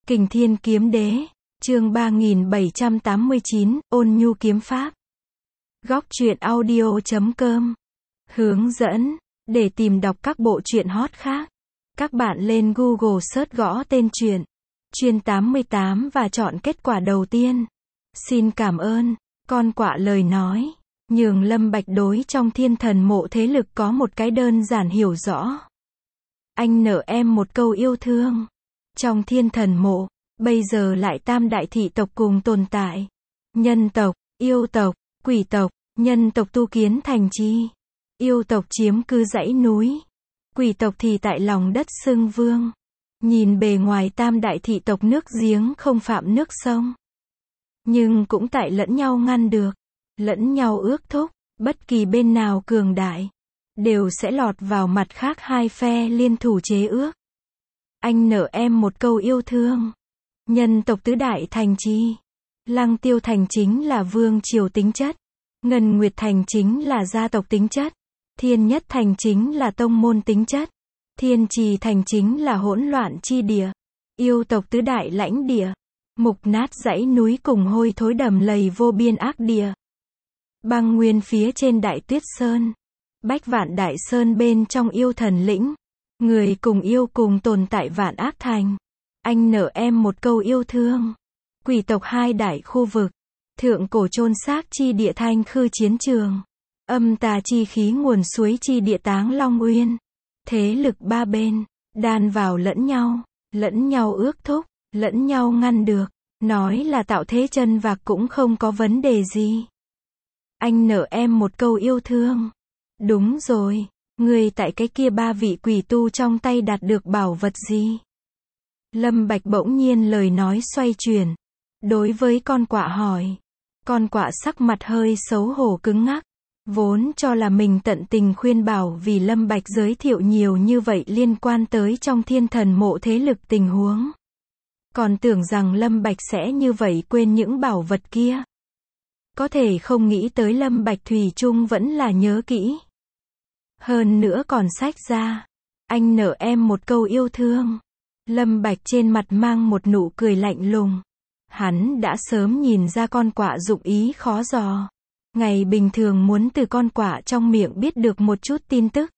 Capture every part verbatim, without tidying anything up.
Kình Thiên Kiếm Đế, chương ba nghìn bảy trăm tám mươi chín, Ôn Nhu Kiếm Pháp. Góc truyện audio chấm com. Hướng dẫn, để tìm đọc các bộ truyện hot khác, các bạn lên Google search gõ tên truyện, Chuyên tám mươi tám và chọn kết quả đầu tiên. Xin cảm ơn, con quạ lời nói, nhường Lâm Bạch đối trong thiên thần mộ thế lực có một cái đơn giản hiểu rõ. Anh nợ em một câu yêu thương. Trong thiên thần mộ, bây giờ lại tam đại thị tộc cùng tồn tại. Nhân tộc, yêu tộc, quỷ tộc. Nhân tộc tu kiến thành trì, yêu tộc chiếm cư dãy núi, quỷ tộc thì tại lòng đất xưng vương. Nhìn bề ngoài tam đại thị tộc nước giếng không phạm nước sông, nhưng cũng tại lẫn nhau ngăn được, lẫn nhau ước thúc, bất kỳ bên nào cường đại, đều sẽ lọt vào mặt khác hai phe liên thủ chế ước. Anh nợ em một câu yêu thương. Nhân tộc tứ đại thành trì, Lăng Tiêu thành chính là vương triều tính chất, Ngân Nguyệt thành chính là gia tộc tính chất, Thiên Nhất thành chính là tông môn tính chất, Thiên Trì thành chính là hỗn loạn chi địa, yêu tộc tứ đại lãnh địa, mục nát dãy núi cùng hôi thối đầm lầy vô biên ác địa. Băng nguyên phía trên đại tuyết sơn, bách vạn đại sơn bên trong yêu thần lĩnh, người cùng yêu cùng tồn tại vạn ác thành. Anh nợ em một câu yêu thương. Quỷ tộc hai đại khu vực, thượng cổ chôn xác chi địa Thanh Khư chiến trường, âm tà chi khí nguồn suối chi địa Táng Long Uyên. Thế lực ba bên, đan vào lẫn nhau, lẫn nhau ước thúc, lẫn nhau ngăn được, nói là tạo thế chân vạc cũng không có vấn đề gì. Anh nợ em một câu yêu thương. Đúng rồi, người tại cái kia ba vị quỷ tu trong tay đạt được bảo vật gì? Lâm Bạch bỗng nhiên lời nói xoay chuyển, đối với con quạ hỏi. Con quạ sắc mặt hơi xấu hổ cứng ngắc, vốn cho là mình tận tình khuyên bảo vì Lâm Bạch giới thiệu nhiều như vậy liên quan tới trong thiên thần mộ thế lực tình huống. Còn tưởng rằng Lâm Bạch sẽ như vậy quên những bảo vật kia. Có thể không nghĩ tới Lâm Bạch thủy chung vẫn là nhớ kỹ. Hơn nữa còn xách ra. Anh nợ em một câu yêu thương. Lâm Bạch trên mặt mang một nụ cười lạnh lùng. Hắn đã sớm nhìn ra con quạ dụng ý khó dò. Ngày bình thường muốn từ con quạ trong miệng biết được một chút tin tức,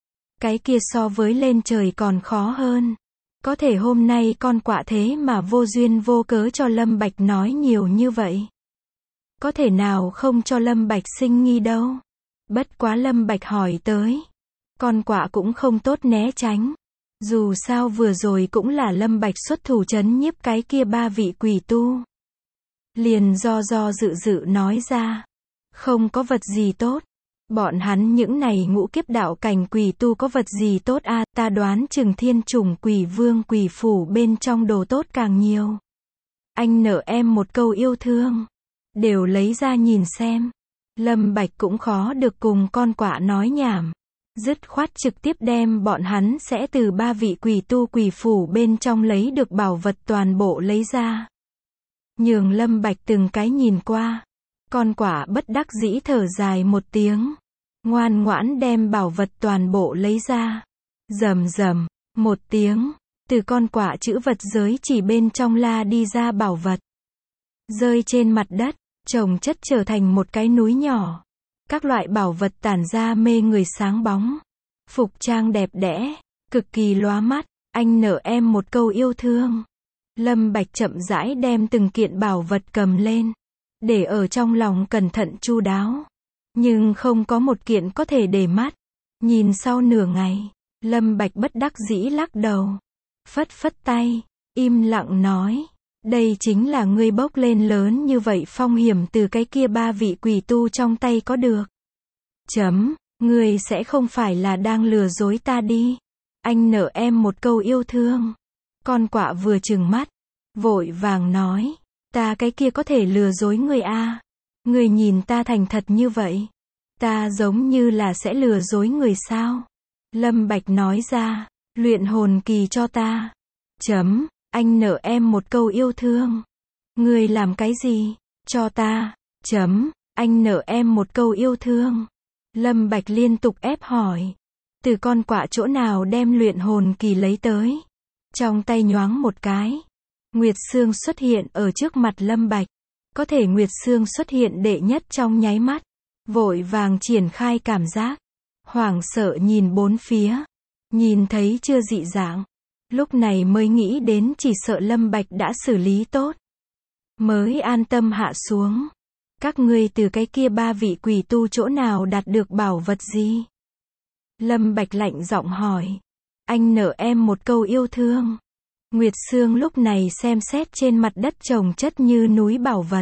cái kia so với lên trời còn khó hơn. Có thể hôm nay con quạ thế mà vô duyên vô cớ cho Lâm Bạch nói nhiều như vậy. Có thể nào không cho Lâm Bạch sinh nghi đâu. Bất quá Lâm Bạch hỏi tới, con quạ cũng không tốt né tránh. Dù sao vừa rồi cũng là Lâm Bạch xuất thủ trấn nhiếp cái kia ba vị quỷ tu. Liền do do dự dự nói ra, không có vật gì tốt. Bọn hắn những này ngũ kiếp đạo cảnh quỷ tu có vật gì tốt a? À, ta đoán chừng thiên chủng quỷ vương quỷ phủ bên trong đồ tốt càng nhiều. Anh nợ em một câu yêu thương. Đều lấy ra nhìn xem. Lâm Bạch cũng khó được cùng con quạ nói nhảm. Dứt khoát trực tiếp đem bọn hắn sẽ từ ba vị quỷ tu quỷ phủ bên trong lấy được bảo vật toàn bộ lấy ra. Nhường Lâm Bạch từng cái nhìn qua. Con quạ bất đắc dĩ thở dài một tiếng. Ngoan ngoãn đem bảo vật toàn bộ lấy ra. Rầm rầm, một tiếng. Từ con quạ chữ vật giới chỉ bên trong la đi ra bảo vật. Rơi trên mặt đất, chồng chất trở thành một cái núi nhỏ. Các loại bảo vật tản ra mê người sáng bóng. Phục trang đẹp đẽ, cực kỳ lóa mắt. Anh nợ em một câu yêu thương. Lâm Bạch chậm rãi đem từng kiện bảo vật cầm lên, để ở trong lòng cẩn thận chu đáo. Nhưng không có một kiện có thể để mắt. Nhìn sau nửa ngày, Lâm Bạch bất đắc dĩ lắc đầu. Phất phất tay, im lặng nói. Đây chính là ngươi bốc lên lớn như vậy phong hiểm từ cái kia ba vị quỷ tu trong tay có được. Chấm, ngươi sẽ không phải là đang lừa dối ta đi. Anh nợ em một câu yêu thương. Con quạ vừa trừng mắt, vội vàng nói. Ta cái kia có thể lừa dối ngươi à? Ngươi nhìn ta thành thật như vậy, ta giống như là sẽ lừa dối người sao? Lâm Bạch nói ra, luyện hồn kỳ cho ta. Chấm, anh nợ em một câu yêu thương. Ngươi làm cái gì? Cho ta. Chấm, anh nợ em một câu yêu thương. Lâm Bạch liên tục ép hỏi. Từ con quạ chỗ nào đem luyện hồn kỳ lấy tới? Trong tay nhoáng một cái, Nguyệt Sương xuất hiện ở trước mặt Lâm Bạch. Có thể Nguyệt Sương xuất hiện đệ nhất trong nháy mắt. Vội vàng triển khai cảm giác. Hoảng sợ nhìn bốn phía. Nhìn thấy chưa dị dạng. Lúc này mới nghĩ đến chỉ sợ Lâm Bạch đã xử lý tốt. Mới an tâm hạ xuống. Các ngươi từ cái kia ba vị quỷ tu chỗ nào đạt được bảo vật gì? Lâm Bạch lạnh giọng hỏi. Anh nợ em một câu yêu thương. Nguyệt Sương lúc này xem xét trên mặt đất chồng chất như núi bảo vật.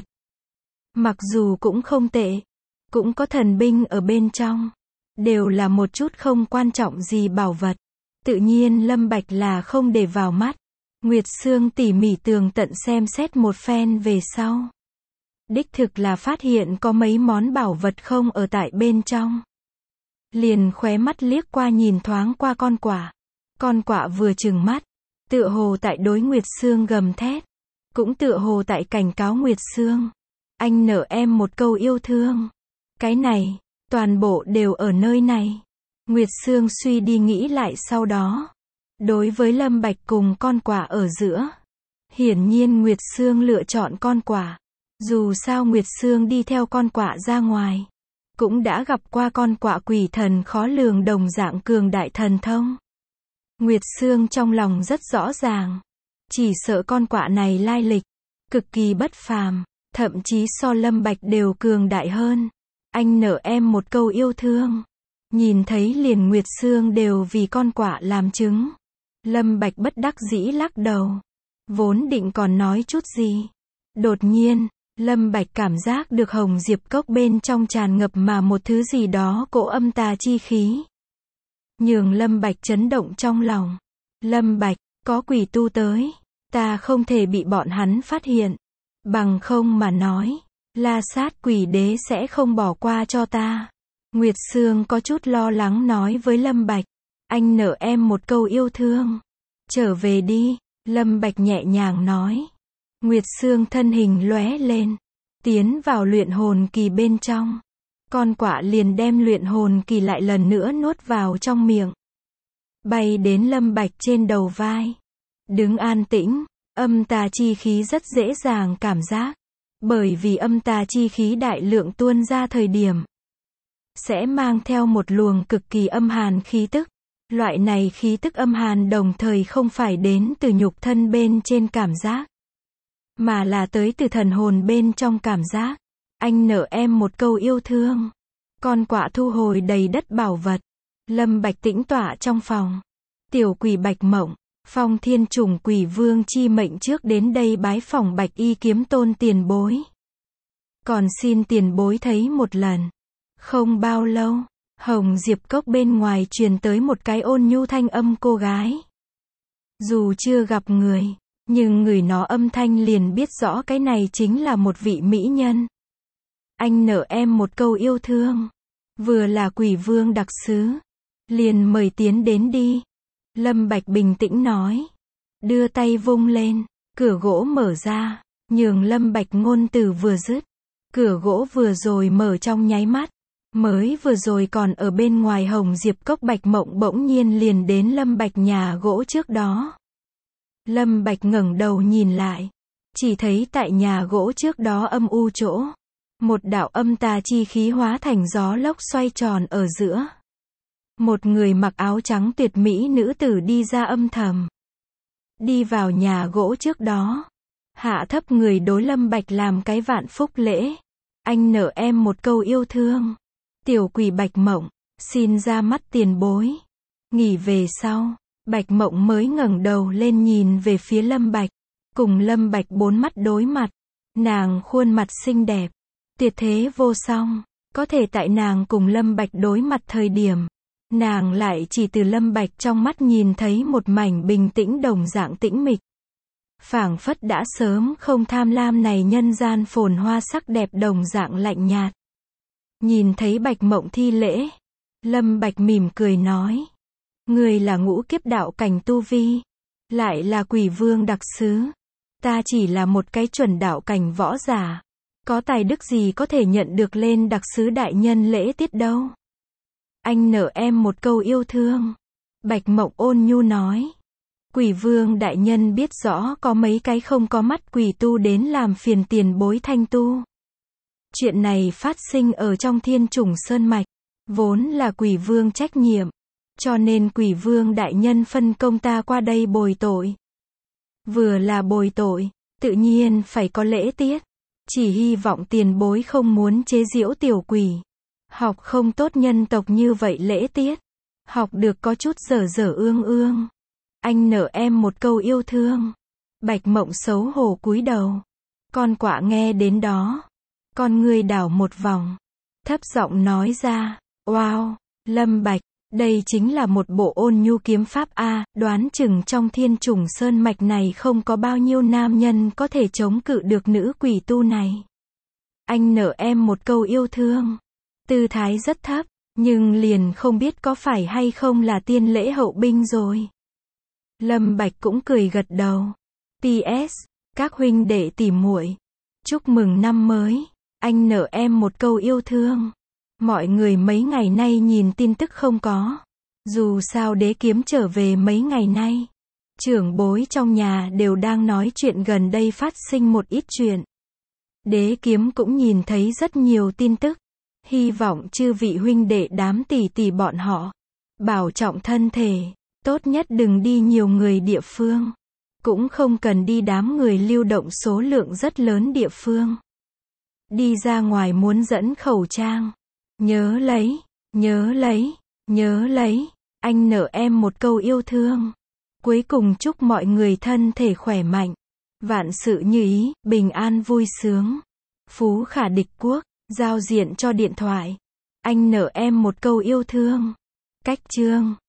Mặc dù cũng không tệ. Cũng có thần binh ở bên trong. Đều là một chút không quan trọng gì bảo vật. Tự nhiên Lâm Bạch là không để vào mắt. Nguyệt Sương tỉ mỉ tường tận xem xét một phen về sau. Đích thực là phát hiện có mấy món bảo vật không ở tại bên trong. Liền khóe mắt liếc qua nhìn thoáng qua con quạ. Con quạ vừa trừng mắt. Tựa hồ tại đối Nguyệt Sương gầm thét. Cũng tựa hồ tại cảnh cáo Nguyệt Sương. Anh nợ em một câu yêu thương. Cái này, toàn bộ đều ở nơi này. Nguyệt Sương suy đi nghĩ lại sau đó. Đối với Lâm Bạch cùng con quạ ở giữa. Hiển nhiên Nguyệt Sương lựa chọn con quạ. Dù sao Nguyệt Sương đi theo con quạ ra ngoài. Cũng đã gặp qua con quạ quỷ thần khó lường đồng dạng cường đại thần thông. Nguyệt Sương trong lòng rất rõ ràng. Chỉ sợ con quạ này lai lịch. Cực kỳ bất phàm. Thậm chí so Lâm Bạch đều cường đại hơn. Anh nợ em một câu yêu thương. Nhìn thấy liền Nguyệt Sương đều vì con quạ làm chứng. Lâm Bạch bất đắc dĩ lắc đầu. Vốn định còn nói chút gì. Đột nhiên, Lâm Bạch cảm giác được hồng diệp cốc bên trong tràn ngập mà một thứ gì đó cỗ âm tà chi khí. Nhường Lâm Bạch chấn động trong lòng. Lâm Bạch, có quỷ tu tới. Ta không thể bị bọn hắn phát hiện. Bằng không mà nói, La Sát quỷ đế sẽ không bỏ qua cho ta. Nguyệt Sương có chút lo lắng nói với Lâm Bạch. Anh nợ em một câu yêu thương. Trở về đi, Lâm Bạch nhẹ nhàng nói. Nguyệt Sương thân hình lóe lên. Tiến vào luyện hồn kỳ bên trong. Con quạ liền đem luyện hồn kỳ lại lần nữa nuốt vào trong miệng. Bay đến Lâm Bạch trên đầu vai. Đứng an tĩnh, âm tà chi khí rất dễ dàng cảm giác. Bởi vì âm tà chi khí đại lượng tuôn ra thời điểm. Sẽ mang theo một luồng cực kỳ âm hàn khí tức. Loại này khí tức âm hàn đồng thời không phải đến từ nhục thân bên trên cảm giác. Mà là tới từ thần hồn bên trong cảm giác. Anh nợ em một câu yêu thương. Con quạ thu hồi đầy đất bảo vật. Lâm Bạch tĩnh tọa trong phòng. Tiểu quỷ Bạch Mộng, Phong Thiên Trùng Quỷ Vương chi mệnh trước đến đây bái phỏng Bạch Y Kiếm Tôn tiền bối. Còn xin tiền bối thấy một lần. Không bao lâu, hồng diệp cốc bên ngoài truyền tới một cái ôn nhu thanh âm cô gái. Dù chưa gặp người, nhưng người nó âm thanh liền biết rõ cái này chính là một vị mỹ nhân. Anh nợ em một câu yêu thương. Vừa là quỷ vương đặc sứ. Liền mời tiến đến đi. Lâm Bạch bình tĩnh nói. Đưa tay vung lên. Cửa gỗ mở ra. Nhường Lâm Bạch ngôn từ vừa dứt. Cửa gỗ vừa rồi mở trong nháy mắt. Mới vừa rồi còn ở bên ngoài hồng diệp cốc Bạch Mộng bỗng nhiên liền đến Lâm Bạch nhà gỗ trước đó. Lâm Bạch ngẩng đầu nhìn lại. Chỉ thấy tại nhà gỗ trước đó âm u chỗ. Một đạo âm tà chi khí hóa thành gió lốc xoay tròn ở giữa. Một người mặc áo trắng tuyệt mỹ nữ tử đi ra âm thầm. Đi vào nhà gỗ trước đó. Hạ thấp người đối Lâm Bạch làm cái vạn phúc lễ. Anh nợ em một câu yêu thương. Tiểu quỷ Bạch Mộng, xin ra mắt tiền bối. Nghỉ về sau, Bạch Mộng mới ngẩng đầu lên nhìn về phía Lâm Bạch. Cùng Lâm Bạch bốn mắt đối mặt. Nàng khuôn mặt xinh đẹp. Tuyệt thế vô song. Có thể tại nàng cùng Lâm Bạch đối mặt thời điểm. Nàng lại chỉ từ Lâm Bạch trong mắt nhìn thấy một mảnh bình tĩnh đồng dạng tĩnh mịch. Phảng phất đã sớm không tham lam này nhân gian phồn hoa sắc đẹp đồng dạng lạnh nhạt. Nhìn thấy Bạch Mộng thi lễ. Lâm Bạch mỉm cười nói. Người là ngũ kiếp đạo cảnh tu vi. Lại là quỷ vương đặc sứ. Ta chỉ là một cái chuẩn đạo cảnh võ giả. Có tài đức gì có thể nhận được lên đặc sứ đại nhân lễ tiết đâu. Anh nợ em một câu yêu thương. Bạch Mộng ôn nhu nói. Quỷ vương đại nhân biết rõ có mấy cái không có mắt quỷ tu đến làm phiền tiền bối Thanh tu. Chuyện này phát sinh ở trong Thiên Chủng Sơn Mạch, vốn là quỷ vương trách nhiệm, cho nên quỷ vương đại nhân phân công ta qua đây bồi tội. Vừa là bồi tội, tự nhiên phải có lễ tiết, chỉ hy vọng tiền bối không muốn chế giễu tiểu quỷ. Học không tốt nhân tộc như vậy lễ tiết, học được có chút dở dở ương ương. Anh nợ em một câu yêu thương. Bạch Mộng xấu hổ cúi đầu. Con quạ nghe đến đó, con ngươi đảo một vòng, thấp giọng nói ra, wow, Lâm Bạch, đây chính là một bộ ôn nhu kiếm pháp a, đoán chừng trong Thiên Chủng Sơn Mạch này không có bao nhiêu nam nhân có thể chống cự được nữ quỷ tu này. Anh nợ em một câu yêu thương. Tư thái rất thấp, nhưng liền không biết có phải hay không là tiên lễ hậu binh rồi. Lâm Bạch cũng cười gật đầu. pê ét, các huynh đệ tỉ muội, chúc mừng năm mới, anh nợ em một câu yêu thương. Mọi người mấy ngày nay nhìn tin tức không có. Dù sao đế kiếm trở về mấy ngày nay, trưởng bối trong nhà đều đang nói chuyện gần đây phát sinh một ít chuyện. Đế kiếm cũng nhìn thấy rất nhiều tin tức. Hy vọng chư vị huynh đệ đám tỷ tỷ bọn họ bảo trọng thân thể, tốt nhất đừng đi nhiều người địa phương, cũng không cần đi đám người lưu động số lượng rất lớn địa phương. Đi ra ngoài muốn dẫn khẩu trang, nhớ lấy, nhớ lấy, nhớ lấy, anh nợ em một câu yêu thương. Cuối cùng chúc mọi người thân thể khỏe mạnh, vạn sự như ý, bình an vui sướng, phú khả địch quốc. Giao diện cho điện thoại. Anh nợ em một câu yêu thương. Cách chương